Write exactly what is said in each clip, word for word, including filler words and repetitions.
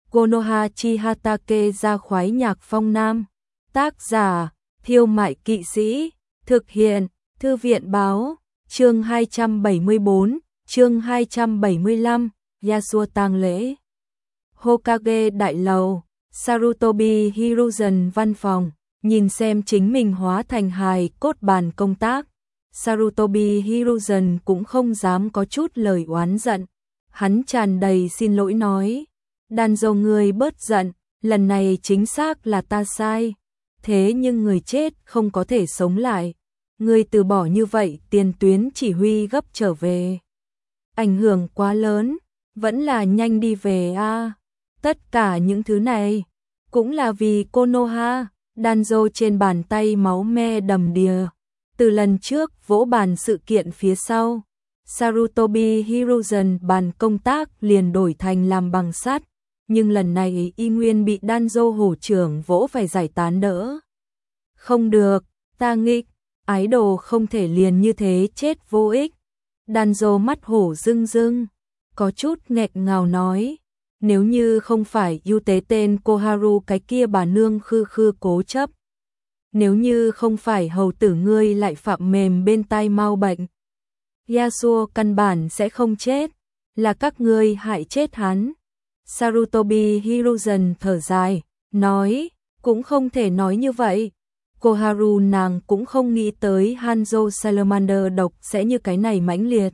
Konoha Chihatake ra khoái nhạc phong nam. Tác giả, Thiêu Mại Kỵ Sĩ. Thực hiện, Thư viện Báo. Chương hai trăm bảy mươi bốn, chương hai trăm bảy mươi lăm, Yasuo tang lễ. Hokage đại lầu, Sarutobi Hiruzen văn phòng, nhìn xem chính mình hóa thành hài cốt bàn công tác. Sarutobi Hiruzen cũng không dám có chút lời oán giận. Hắn tràn đầy xin lỗi nói, đàn dâu người bớt giận, lần này chính xác là ta sai. Thế nhưng người chết không có thể sống lại. Người từ bỏ như vậy tiền tuyến chỉ huy gấp trở về. Ảnh hưởng quá lớn, vẫn là nhanh đi về a. À. Tất cả những thứ này, cũng là vì Konoha. Danzo trên bàn tay máu me đầm đìa. Từ lần trước vỗ bàn sự kiện phía sau, Sarutobi Hiruzen bàn công tác liền đổi thành làm bằng sắt, nhưng lần này y nguyên bị Danzo hổ trưởng vỗ phải giải tán đỡ. Không được, ta nghịch, ái đồ không thể liền như thế chết vô ích. Danzo mắt hổ rưng rưng, có chút nghẹt ngào nói, nếu như không phải ưu tế tên Koharu cái kia bà nương khư khư cố chấp. Nếu như không phải hầu tử ngươi lại phạm mềm bên tai mau bệnh. Yasuo căn bản sẽ không chết, là các ngươi hại chết hắn. Sarutobi Hiruzen thở dài, nói, cũng không thể nói như vậy. Koharu nàng cũng không nghĩ tới Hanzo Salamander độc sẽ như cái này mãnh liệt.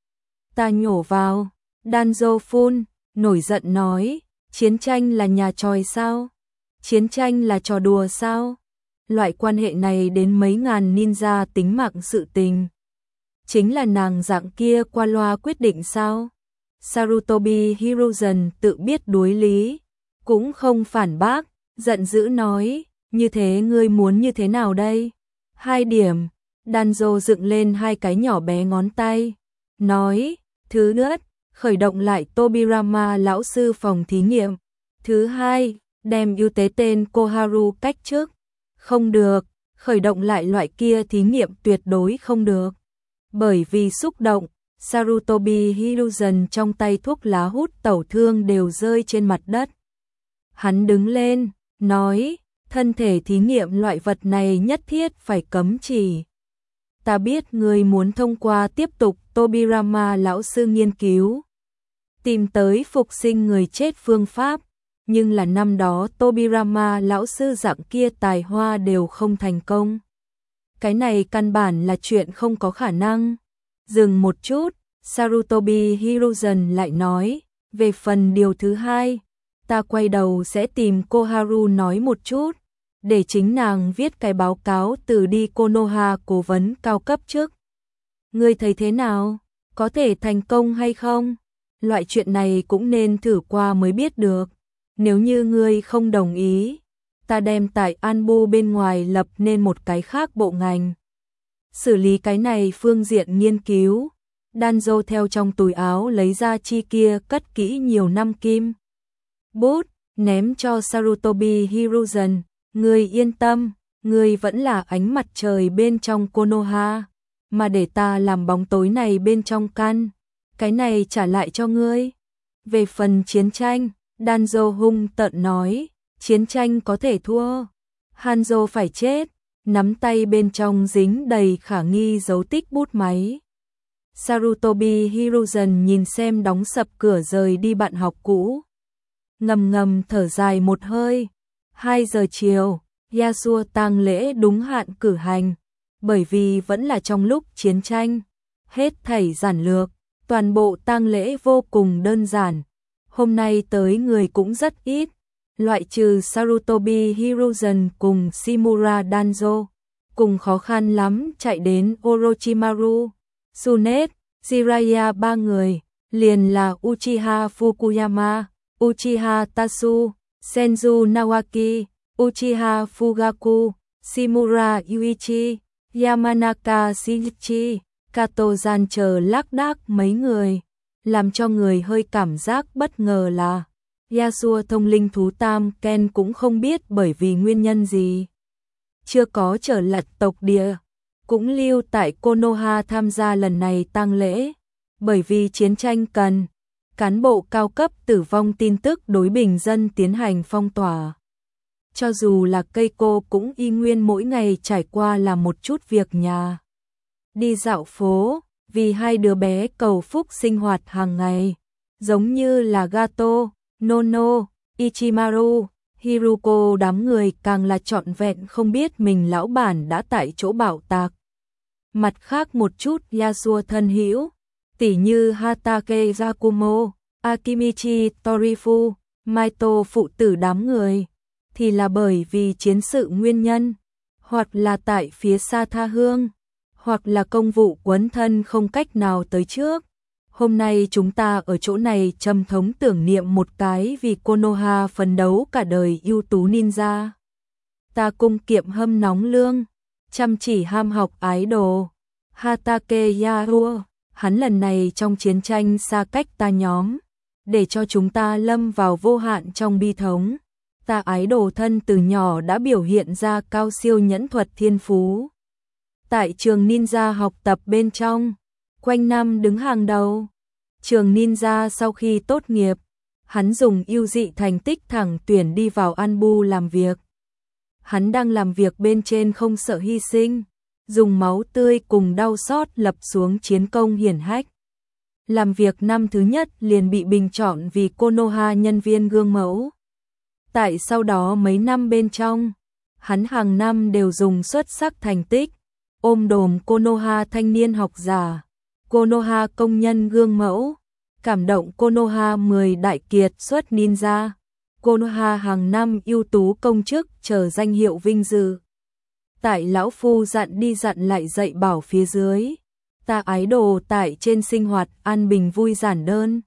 Ta nhổ vào, Danzo phun, nổi giận nói, chiến tranh là nhà tròi sao? Chiến tranh là trò đùa sao? Loại quan hệ này đến mấy ngàn ninja tính mạng sự tình. Chính là nàng dạng kia qua loa quyết định sao? Sarutobi Hiruzen tự biết đối lý, cũng không phản bác, giận dữ nói, như thế ngươi muốn như thế nào đây? Hai điểm, Danzo dựng lên hai cái nhỏ bé ngón tay, nói, thứ nhất, khởi động lại Tobirama lão sư phòng thí nghiệm. Thứ hai, đem ưu tế tên Koharu cách chức. Không được, khởi động lại loại kia thí nghiệm tuyệt đối không được. Bởi vì xúc động, Sarutobi Hiruzen trong tay thuốc lá hút tẩu thương đều rơi trên mặt đất. Hắn đứng lên, nói, thân thể thí nghiệm loại vật này nhất thiết phải cấm chỉ. Ta biết người muốn thông qua tiếp tục Tobirama lão sư nghiên cứu, tìm tới phục sinh người chết phương pháp, nhưng là năm đó Tobirama lão sư dạng kia tài hoa đều không thành công. Cái này căn bản là chuyện không có khả năng. Dừng một chút, Sarutobi Hiruzen lại nói, về phần điều thứ hai, ta quay đầu sẽ tìm Koharu nói một chút, để chính nàng viết cái báo cáo từ đi Konoha cố vấn cao cấp trước. Ngươi thấy thế nào? Có thể thành công hay không? Loại chuyện này cũng nên thử qua mới biết được. Nếu như ngươi không đồng ý, ta đem tại Anbu bên ngoài lập nên một cái khác bộ ngành. Xử lý cái này phương diện nghiên cứu. Danzo theo trong túi áo lấy ra chi kia cất kỹ nhiều năm kim bút, ném cho Sarutobi Hiruzen. Ngươi yên tâm, ngươi vẫn là ánh mặt trời bên trong Konoha, mà để ta làm bóng tối này bên trong căn. Cái này trả lại cho ngươi. Về phần chiến tranh, Danzo hung tợn nói, chiến tranh có thể thua, Hanzo phải chết, nắm tay bên trong dính đầy khả nghi dấu tích bút máy. Sarutobi Hiruzen nhìn xem đóng sập cửa rời đi bạn học cũ. Ngầm ngầm thở dài một hơi. Hai giờ chiều, Yasuo tang lễ đúng hạn cử hành, bởi vì vẫn là trong lúc chiến tranh. Hết thảy giản lược, toàn bộ tang lễ vô cùng đơn giản. Hôm nay tới người cũng rất ít, loại trừ Sarutobi Hiruzen cùng Shimura Danzo, cùng khó khăn lắm chạy đến Orochimaru, Tsunet, Jiraiya ba người, liền là Uchiha Fukuyama, Uchiha Tatsu, Senju Nawaki, Uchiha Fugaku, Shimura Yuichi, Yamanaka Shinichi, Kato Gian chờ lác đác mấy người. Làm cho người hơi cảm giác bất ngờ là Yasuo thông linh thú tam Ken cũng không biết bởi vì nguyên nhân gì chưa có trở lại tộc địa, cũng lưu tại Konoha tham gia lần này tang lễ, bởi vì chiến tranh cần. cán bộ cao cấp tử vong tin tức đối bình dân tiến hành phong tỏa. Cho dù là Keiko cũng y nguyên mỗi ngày trải qua là một chút việc nhà. Đi dạo phố, vì hai đứa bé cầu phúc sinh hoạt hàng ngày, giống như là Gato, Nono, Ichimaru, Hiruko, đám người càng là trọn vẹn không biết mình lão bản đã tại chỗ bạo tạc. Mặt khác một chút Yasuo thân hữu, tỉ như Hatake Yakumo, Akimichi Torifu, Maito phụ tử đám người, thì là bởi vì chiến sự nguyên nhân, hoặc là tại phía xa tha hương, hoặc là công vụ quấn thân không cách nào tới trước. Hôm nay chúng ta ở chỗ này trầm thống tưởng niệm một cái vì Konoha phấn đấu cả đời ưu tú ninja. Ta cung kiệm hâm nóng lương, chăm chỉ ham học ái đồ. Hatake Yasuo, hắn lần này trong chiến tranh xa cách ta nhóm, để cho chúng ta lâm vào vô hạn trong bi thống. Ta ái đồ thân từ nhỏ đã biểu hiện ra cao siêu nhẫn thuật thiên phú. Tại trường ninja học tập bên trong, quanh năm đứng hàng đầu. Trường ninja sau khi tốt nghiệp, hắn dùng ưu dị thành tích thẳng tuyển đi vào Anbu làm việc. Hắn đang làm việc bên trên không sợ hy sinh, dùng máu tươi cùng đau xót lập xuống chiến công hiển hách. Làm việc năm thứ nhất liền bị bình chọn vì Konoha nhân viên gương mẫu. Tại sau đó mấy năm bên trong, hắn hàng năm đều dùng xuất sắc thành tích, ôm đồm Konoha thanh niên học giả, Konoha công nhân gương mẫu, cảm động Konoha mười đại kiệt xuất ninja, Konoha hàng năm ưu tú công chức chờ danh hiệu vinh dự. Tại lão phu dặn đi dặn lại dạy bảo phía dưới, ta ái đồ tại trên sinh hoạt an bình vui giản đơn,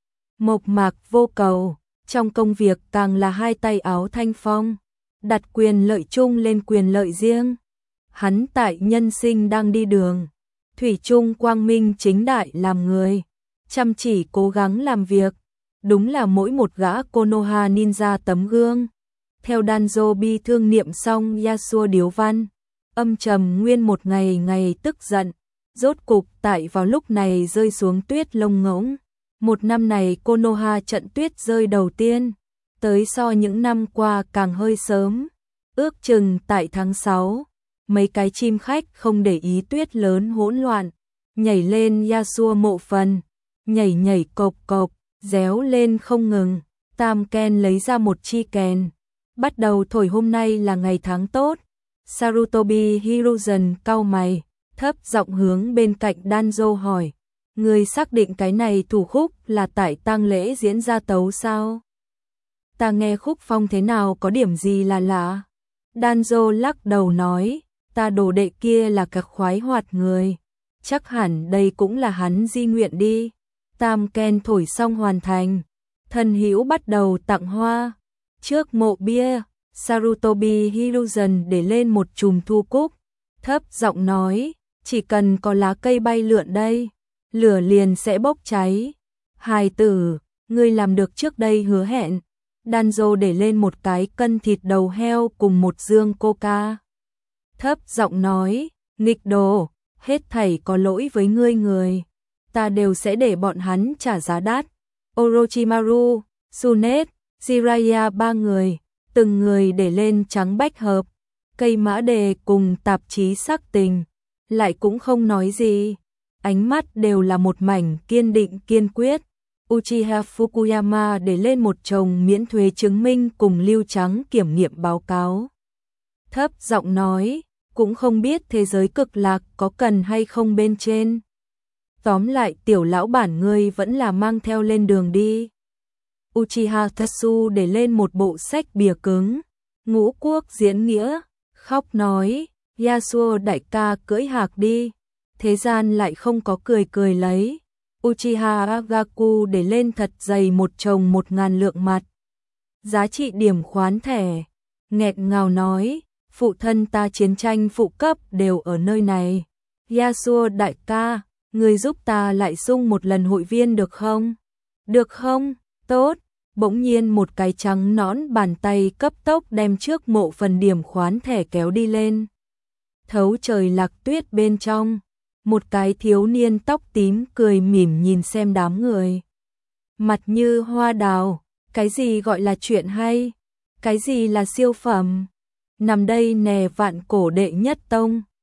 mộc mạc vô cầu, trong công việc càng là hai tay áo thanh phong, đặt quyền lợi chung lên quyền lợi riêng. Hắn tại nhân sinh đang đi đường, thủy chung quang minh chính đại làm người, chăm chỉ cố gắng làm việc, đúng là mỗi một gã Konoha ninja tấm gương. Theo Danzo bi thương niệm xong Yasuo điếu văn, âm trầm nguyên một ngày ngày tức giận, rốt cục tại vào lúc này rơi xuống tuyết lông ngỗng. Một năm này Konoha trận tuyết rơi đầu tiên, tới so những năm qua càng hơi sớm, ước chừng tại tháng sáu. Mấy cái chim khách không để ý tuyết lớn hỗn loạn, nhảy lên Yasuo mộ phần, nhảy nhảy cộc cộc, réo lên không ngừng. Tam Ken lấy ra một chi kèn, bắt đầu thổi hôm nay là ngày tháng tốt. Sarutobi Hiruzen cau mày, thấp giọng hướng bên cạnh Danzo hỏi, người xác định cái này thủ khúc là tại tang lễ diễn ra tấu sao? Ta nghe khúc phong thế nào có điểm gì là lạ? Danzo lắc đầu nói, ta đồ đệ kia là các khoái hoạt người, chắc hẳn đây cũng là hắn di nguyện đi. Tam Ken thổi xong hoàn thành, thân hữu bắt đầu tặng hoa. Trước mộ bia, Sarutobi Hiruzen để lên một chùm thu cúc, thấp giọng nói, chỉ cần có lá cây bay lượn đây, lửa liền sẽ bốc cháy. Hài tử, ngươi làm được trước đây hứa hẹn. Danzo để lên một cái cân thịt đầu heo cùng một dương coca. Thấp giọng nói, nghịch đồ, hết thảy có lỗi với ngươi người, ta đều sẽ để bọn hắn trả giá đắt. Orochimaru, Tsunet, Jiraiya ba người, từng người để lên trắng bách hợp, cây mã đề cùng tạp chí sắc tình, lại cũng không nói gì, ánh mắt đều là một mảnh kiên định kiên quyết. Uchiha Fukuyama để lên một chồng miễn thuế chứng minh cùng lưu trắng kiểm nghiệm báo cáo. Thấp giọng nói, cũng không biết thế giới cực lạc có cần hay không bên trên. Tóm lại tiểu lão bản ngươi vẫn là mang theo lên đường đi. Uchiha Tatsu để lên một bộ sách bìa cứng, ngũ quốc diễn nghĩa, khóc nói, Yasuo đại ca cưỡi hạc đi, thế gian lại không có cười cười lấy. Uchiha Agaku để lên thật dày một chồng một ngàn lượng mặt. Giá trị điểm khoán thẻ, nghẹn ngào nói, phụ thân ta chiến tranh phụ cấp đều ở nơi này. Yasuo đại ca, người giúp ta lại sung một lần hội viên được không? Được không? Tốt. Bỗng nhiên một cái trắng nõn bàn tay cấp tốc đem trước mộ phần điểm khoán thẻ kéo đi lên. Thấu trời lạc tuyết bên trong, một cái thiếu niên tóc tím cười mỉm nhìn xem đám người. mặt như hoa đào, cái gì gọi là chuyện hay, cái gì là siêu phẩm. Nằm đây nè vạn cổ đệ nhất tông.